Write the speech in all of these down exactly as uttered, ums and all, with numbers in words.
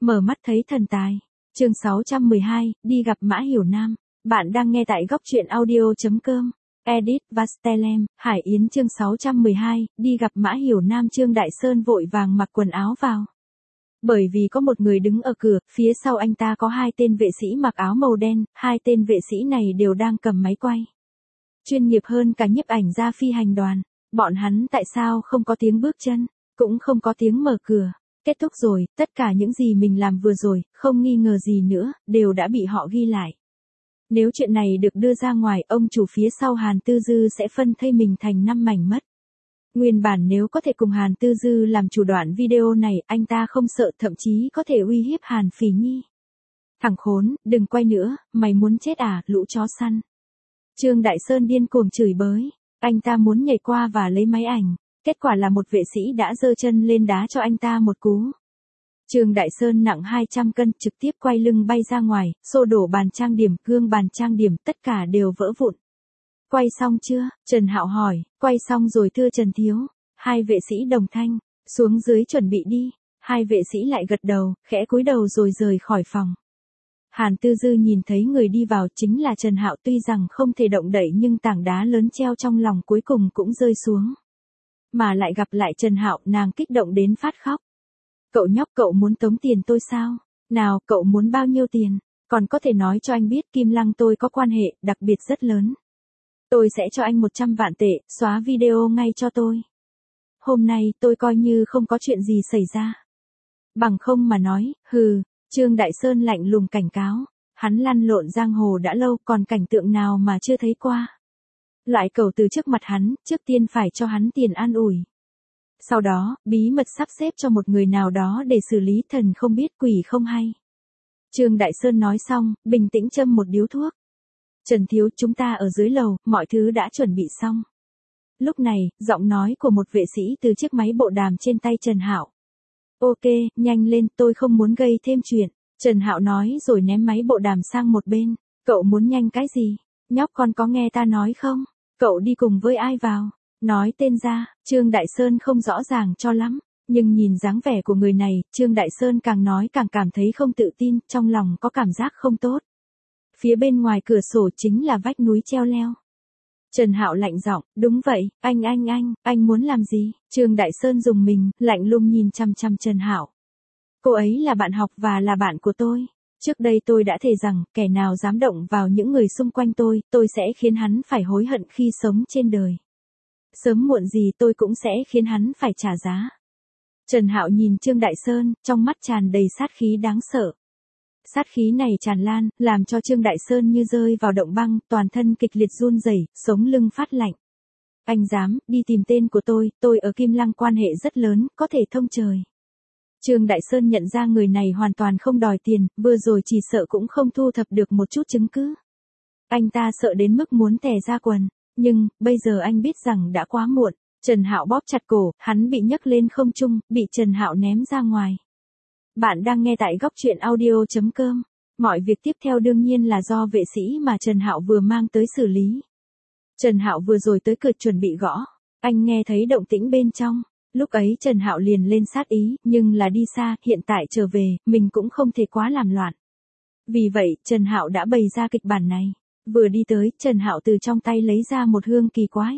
Mở mắt thấy thần tài. Chương sáu trăm mười hai, đi gặp Mã Hiểu Nam. Bạn đang nghe tại góc truyện audio chấm com. Edit Vastelem, Hải Yến chương sáu trăm mười hai, đi gặp Mã Hiểu Nam. Trương Đại Sơn vội vàng mặc quần áo vào. Bởi vì có một người đứng ở cửa, phía sau anh ta có hai tên vệ sĩ mặc áo màu đen, hai tên vệ sĩ này đều đang cầm máy quay. Chuyên nghiệp hơn cả nhiếp ảnh gia phi hành đoàn. Bọn hắn tại sao không có tiếng bước chân, cũng không có tiếng mở cửa. Kết thúc rồi, tất cả những gì mình làm vừa rồi, không nghi ngờ gì nữa, đều đã bị họ ghi lại. Nếu chuyện này được đưa ra ngoài, ông chủ phía sau Hàn Tư Dư sẽ phân thây mình thành năm mảnh mất. Nguyên bản nếu có thể cùng Hàn Tư Dư làm chủ đoạn video này, anh ta không sợ, thậm chí có thể uy hiếp Hàn Phỉ Nhi. Thằng khốn, đừng quay nữa, mày muốn chết à, lũ chó săn. Trương Đại Sơn điên cuồng chửi bới, anh ta muốn nhảy qua và lấy máy ảnh. Kết quả là một vệ sĩ đã giơ chân lên đá cho anh ta một cú. Trương Đại Sơn nặng hai trăm cân trực tiếp quay lưng bay ra ngoài, xô đổ bàn trang điểm, gương bàn trang điểm, tất cả đều vỡ vụn. Quay xong chưa? Trần Hạo hỏi. Quay xong rồi thưa Trần Thiếu. Hai vệ sĩ đồng thanh, xuống dưới chuẩn bị đi. Hai vệ sĩ lại gật đầu, khẽ cúi đầu rồi rời khỏi phòng. Hàn Tư Dư nhìn thấy người đi vào chính là Trần Hạo, tuy rằng không thể động đậy nhưng tảng đá lớn treo trong lòng cuối cùng cũng rơi xuống. Mà lại gặp lại Trần Hạo, nàng kích động đến phát khóc. Cậu nhóc, cậu muốn tống tiền tôi sao? Nào, cậu muốn bao nhiêu tiền? Còn có thể nói cho anh biết Kim Lăng tôi có quan hệ đặc biệt rất lớn. Tôi sẽ cho anh một trăm vạn tệ, xóa video ngay cho tôi. Hôm nay tôi coi như không có chuyện gì xảy ra. Bằng không mà nói, hừ, Trương Đại Sơn lạnh lùng cảnh cáo. Hắn lăn lộn giang hồ đã lâu, còn cảnh tượng nào mà chưa thấy qua. Loại cầu từ trước mặt hắn, trước tiên phải cho hắn tiền an ủi. Sau đó, bí mật sắp xếp cho một người nào đó để xử lý, thần không biết quỷ không hay. Trương Đại Sơn nói xong, bình tĩnh châm một điếu thuốc. Trần Thiếu, chúng ta ở dưới lầu, mọi thứ đã chuẩn bị xong. Lúc này, giọng nói của một vệ sĩ từ chiếc máy bộ đàm trên tay Trần Hạo. Ok, nhanh lên, tôi không muốn gây thêm chuyện. Trần Hạo nói rồi ném máy bộ đàm sang một bên. Cậu muốn nhanh cái gì? Nhóc con có nghe ta nói không? Cậu đi cùng với ai vào? Nói tên ra. Trương Đại Sơn không rõ ràng cho lắm. Nhưng nhìn dáng vẻ của người này, Trương Đại Sơn càng nói càng cảm thấy không tự tin, trong lòng có cảm giác không tốt. Phía bên ngoài cửa sổ chính là vách núi treo leo. Trần Hạo lạnh giọng, đúng vậy, anh anh anh, anh muốn làm gì? Trương Đại Sơn dùng mình, lạnh lùng nhìn chăm chăm Trần Hạo. Cô ấy là bạn học và là bạn của tôi. Trước đây tôi đã thề rằng, kẻ nào dám động vào những người xung quanh tôi, tôi sẽ khiến hắn phải hối hận khi sống trên đời. Sớm muộn gì tôi cũng sẽ khiến hắn phải trả giá. Trần Hạo nhìn Trương Đại Sơn, trong mắt tràn đầy sát khí đáng sợ. Sát khí này tràn lan, làm cho Trương Đại Sơn như rơi vào động băng, toàn thân kịch liệt run rẩy, sống lưng phát lạnh. Anh dám, đi tìm tên của tôi, tôi ở Kim Lăng quan hệ rất lớn, có thể thông trời. Trương Đại Sơn nhận ra người này hoàn toàn không đòi tiền, vừa rồi chỉ sợ cũng không thu thập được một chút chứng cứ. Anh ta sợ đến mức muốn tè ra quần, nhưng, bây giờ anh biết rằng đã quá muộn. Trần Hạo bóp chặt cổ, hắn bị nhấc lên không trung, bị Trần Hạo ném ra ngoài. Bạn đang nghe tại góc truyện audio chấm com. Mọi việc tiếp theo đương nhiên là do vệ sĩ mà Trần Hạo vừa mang tới xử lý. Trần Hạo vừa rồi tới cửa chuẩn bị gõ, anh nghe thấy động tĩnh bên trong. Lúc ấy Trần Hạo liền lên sát ý, nhưng là đi xa, hiện tại trở về, mình cũng không thể quá làm loạn. Vì vậy, Trần Hạo đã bày ra kịch bản này. Vừa đi tới, Trần Hạo từ trong tay lấy ra một hương kỳ quái.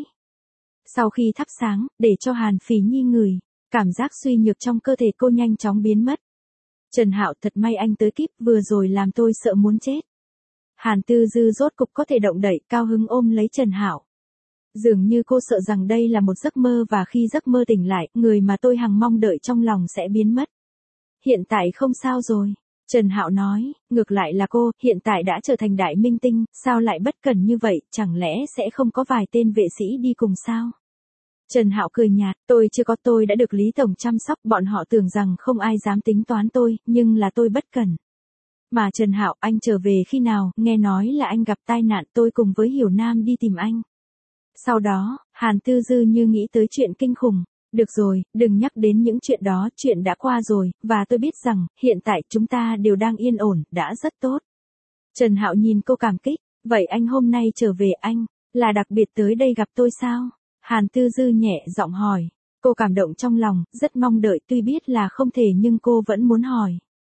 Sau khi thắp sáng, để cho Hàn Phỉ Nhi ngửi, cảm giác suy nhược trong cơ thể cô nhanh chóng biến mất. Trần Hạo, thật may anh tới kíp, vừa rồi làm tôi sợ muốn chết. Hàn Tư Dư rốt cục có thể động đậy, cao hứng ôm lấy Trần Hạo. Dường như cô sợ rằng đây là một giấc mơ và khi giấc mơ tỉnh lại, người mà tôi hằng mong đợi trong lòng sẽ biến mất. Hiện tại không sao rồi. Trần Hạo nói, ngược lại là cô, hiện tại đã trở thành đại minh tinh, sao lại bất cẩn như vậy, chẳng lẽ sẽ không có vài tên vệ sĩ đi cùng sao? Trần Hạo cười nhạt, tôi chưa có, tôi đã được Lý Tổng chăm sóc, bọn họ tưởng rằng không ai dám tính toán tôi, nhưng là tôi bất cẩn. Mà Trần Hạo, anh trở về khi nào, nghe nói là anh gặp tai nạn, tôi cùng với Hiểu Nam đi tìm anh. Sau đó, Hàn Tư Dư như nghĩ tới chuyện kinh khủng. Được rồi, đừng nhắc đến những chuyện đó, chuyện đã qua rồi, và tôi biết rằng, hiện tại chúng ta đều đang yên ổn, đã rất tốt. Trần Hạo nhìn cô cảm kích, vậy anh hôm nay trở về anh, là đặc biệt tới đây gặp tôi sao? Hàn Tư Dư nhẹ giọng hỏi, cô cảm động trong lòng, rất mong đợi, tuy biết là không thể nhưng cô vẫn muốn hỏi.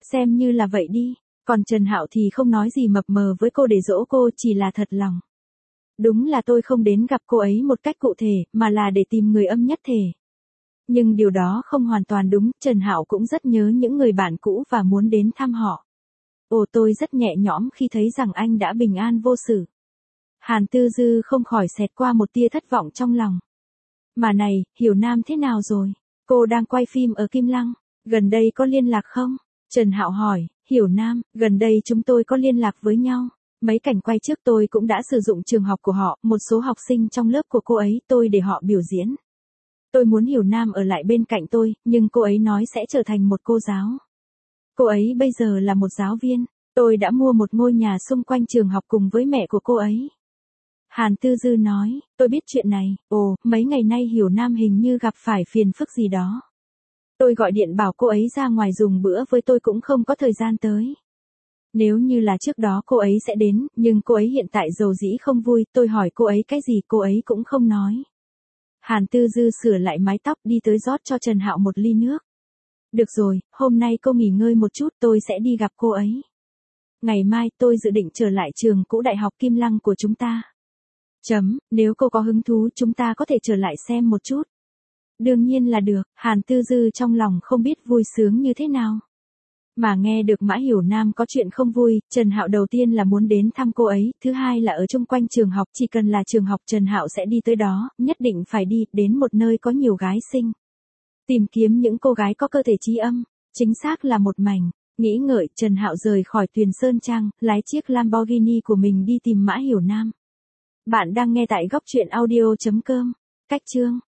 Xem như là vậy đi. Còn Trần Hạo thì không nói gì mập mờ với cô để dỗ cô, chỉ là thật lòng. Đúng là tôi không đến gặp cô ấy một cách cụ thể, mà là để tìm người âm nhất thể. Nhưng điều đó không hoàn toàn đúng, Trần Hạo cũng rất nhớ những người bạn cũ và muốn đến thăm họ. Ồ, tôi rất nhẹ nhõm khi thấy rằng anh đã bình an vô sự. Hàn Tư Dư không khỏi xẹt qua một tia thất vọng trong lòng. Mà này, Hiểu Nam thế nào rồi? Cô đang quay phim ở Kim Lăng, gần đây có liên lạc không? Trần Hạo hỏi. Hiểu Nam, gần đây chúng tôi có liên lạc với nhau. Mấy cảnh quay trước tôi cũng đã sử dụng trường học của họ, một số học sinh trong lớp của cô ấy tôi để họ biểu diễn. Tôi muốn Hiểu Nam ở lại bên cạnh tôi, nhưng cô ấy nói sẽ trở thành một cô giáo. Cô ấy bây giờ là một giáo viên. Tôi đã mua một ngôi nhà xung quanh trường học cùng với mẹ của cô ấy. Hàn Tư Dư nói, tôi biết chuyện này. Ồ, mấy ngày nay Hiểu Nam hình như gặp phải phiền phức gì đó. Tôi gọi điện bảo cô ấy ra ngoài dùng bữa với tôi cũng không có thời gian tới. Nếu như là trước đó cô ấy sẽ đến, nhưng cô ấy hiện tại dầu dĩ không vui, tôi hỏi cô ấy cái gì cô ấy cũng không nói. Hàn Tư Dư sửa lại mái tóc đi tới rót cho Trần Hạo một ly nước. Được rồi, hôm nay cô nghỉ ngơi một chút tôi sẽ đi gặp cô ấy. Ngày mai tôi dự định trở lại trường cũ Đại học Kim Lăng của chúng ta. Chấm, nếu cô có hứng thú chúng ta có thể trở lại xem một chút. Đương nhiên là được, Hàn Tư Dư trong lòng không biết vui sướng như thế nào. Mà nghe được Mã Hiểu Nam có chuyện không vui, Trần Hạo đầu tiên là muốn đến thăm cô ấy, thứ hai là ở chung quanh trường học, chỉ cần là trường học Trần Hạo sẽ đi tới đó, nhất định phải đi, đến một nơi có nhiều gái xinh. Tìm kiếm những cô gái có cơ thể trí âm, chính xác là một mảnh. Nghĩ ngợi, Trần Hạo rời khỏi Tuyền Sơn Trang, lái chiếc Lamborghini của mình đi tìm Mã Hiểu Nam. Bạn đang nghe tại góc truyện audio chấm com. Cách chương